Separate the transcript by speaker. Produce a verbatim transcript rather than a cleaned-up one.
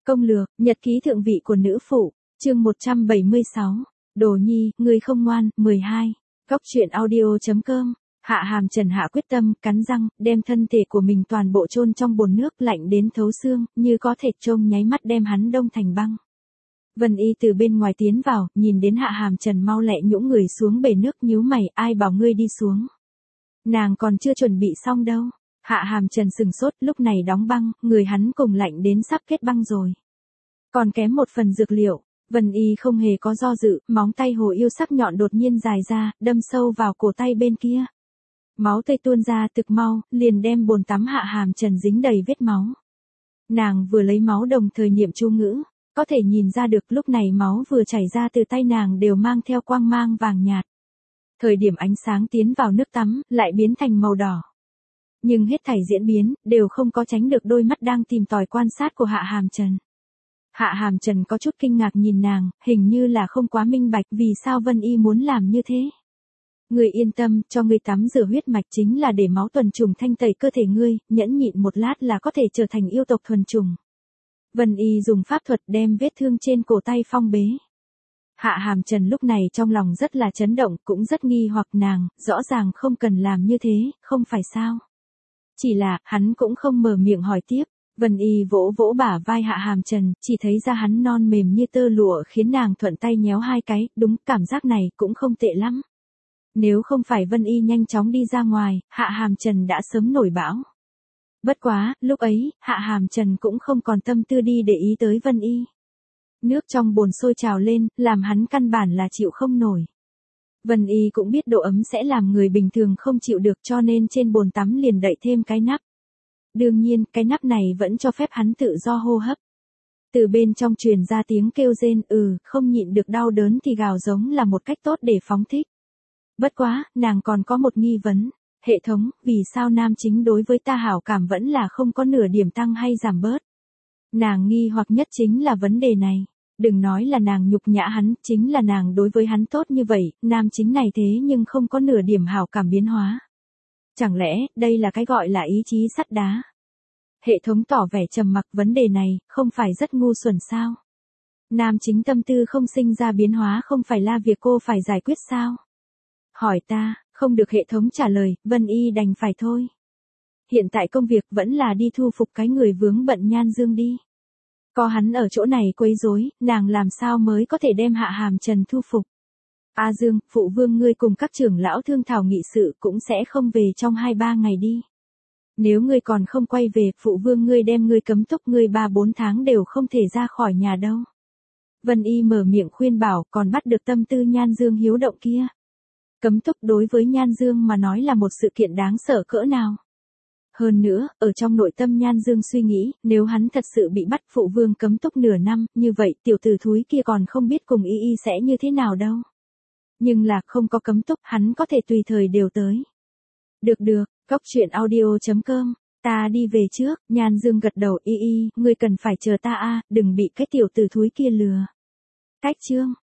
Speaker 1: Công lược, nhật ký thượng vị của nữ phụ, chương một trăm bảy mươi sáu, Đồ Nhi, người không ngoan, mười hai, Góc truyện audio.com, Hạ Hàm Trần hạ quyết tâm, cắn răng, đem thân thể của mình toàn bộ chôn trong bồn nước lạnh đến thấu xương, như có thể trông nháy mắt đem hắn đông thành băng. Vân Y từ bên ngoài tiến vào, nhìn đến Hạ Hàm Trần mau lẹ nhũng người xuống bể nước nhíu mày, ai bảo ngươi đi xuống. Nàng còn chưa chuẩn bị xong đâu. Hạ Hàm Trần sừng sốt, lúc này đóng băng, người hắn cùng lạnh đến sắp kết băng rồi. Còn kém một phần dược liệu, Vân Y không hề có do dự, móng tay hồ yêu sắc nhọn đột nhiên dài ra, đâm sâu vào cổ tay bên kia. Máu tươi tuôn ra thực mau, liền đem bồn tắm Hạ Hàm Trần dính đầy vết máu. Nàng vừa lấy máu đồng thời niệm chú ngữ, có thể nhìn ra được lúc này máu vừa chảy ra từ tay nàng đều mang theo quang mang vàng nhạt. Thời điểm ánh sáng tiến vào nước tắm, lại biến thành màu đỏ. Nhưng hết thảy diễn biến, đều không có tránh được đôi mắt đang tìm tòi quan sát của Hạ Hàm Trần. Hạ Hàm Trần có chút kinh ngạc nhìn nàng, hình như là không quá minh bạch vì sao Vân Y muốn làm như thế. Ngươi yên tâm, cho ngươi tắm rửa huyết mạch chính là để máu tuần trùng thanh tẩy cơ thể ngươi, nhẫn nhịn một lát là có thể trở thành yêu tộc thuần trùng. Vân Y dùng pháp thuật đem vết thương trên cổ tay phong bế. Hạ Hàm Trần lúc này trong lòng rất là chấn động, cũng rất nghi hoặc nàng, rõ ràng không cần làm như thế, không phải sao. Chỉ là, hắn cũng không mở miệng hỏi tiếp. Vân Y vỗ vỗ bả vai Hạ Hàm Trần, chỉ thấy da hắn non mềm như tơ lụa khiến nàng thuận tay nhéo hai cái, đúng, cảm giác này cũng không tệ lắm. Nếu không phải Vân Y nhanh chóng đi ra ngoài, Hạ Hàm Trần đã sớm nổi bão. Bất quá, lúc ấy, Hạ Hàm Trần cũng không còn tâm tư đi để ý tới Vân Y. Nước trong bồn sôi trào lên, làm hắn căn bản là chịu không nổi. Vân Y cũng biết độ ấm sẽ làm người bình thường không chịu được cho nên trên bồn tắm liền đậy thêm cái nắp. Đương nhiên, cái nắp này vẫn cho phép hắn tự do hô hấp. Từ bên trong truyền ra tiếng kêu rên, ừ, không nhịn được đau đớn thì gào giống là một cách tốt để phóng thích. Bất quá, nàng còn có một nghi vấn. Hệ thống, vì sao nam chính đối với ta hảo cảm vẫn là không có nửa điểm tăng hay giảm bớt? Nàng nghi hoặc nhất chính là vấn đề này. Đừng nói là nàng nhục nhã hắn, chính là nàng đối với hắn tốt như vậy, nam chính này thế nhưng không có nửa điểm hảo cảm biến hóa. Chẳng lẽ, đây là cái gọi là ý chí sắt đá? Hệ thống tỏ vẻ trầm mặc, vấn đề này, không phải rất ngu xuẩn sao? Nam chính tâm tư không sinh ra biến hóa không phải là việc cô phải giải quyết sao? Hỏi ta, không được hệ thống trả lời, Vân Y đành phải thôi. Hiện tại công việc vẫn là đi thu phục cái người vướng bận Nhan Dương đi. Có hắn ở chỗ này quấy rối, nàng làm sao mới có thể đem Hạ Hàm Trần thu phục. A Dương, phụ vương ngươi cùng các trưởng lão thương thảo nghị sự cũng sẽ không về trong hai ba ngày đi. Nếu ngươi còn không quay về, phụ vương ngươi đem ngươi cấm túc ngươi ba bốn tháng đều không thể ra khỏi nhà đâu. Vân Y mở miệng khuyên bảo, còn bắt được tâm tư Nhan Dương hiếu động kia. Cấm túc đối với Nhan Dương mà nói là một sự kiện đáng sợ cỡ nào. Hơn nữa, ở trong nội tâm Nhan Dương suy nghĩ, nếu hắn thật sự bị bắt phụ vương cấm túc nửa năm, như vậy tiểu tử thúi kia còn không biết cùng Y Y sẽ như thế nào đâu. Nhưng là không có cấm túc, hắn có thể tùy thời đều tới. Được được, Góc truyện audio.com, ta đi về trước, Nhan Dương gật đầu, Y Y, ngươi cần phải chờ ta a, đừng bị cái tiểu tử thúi kia lừa. Cách chương.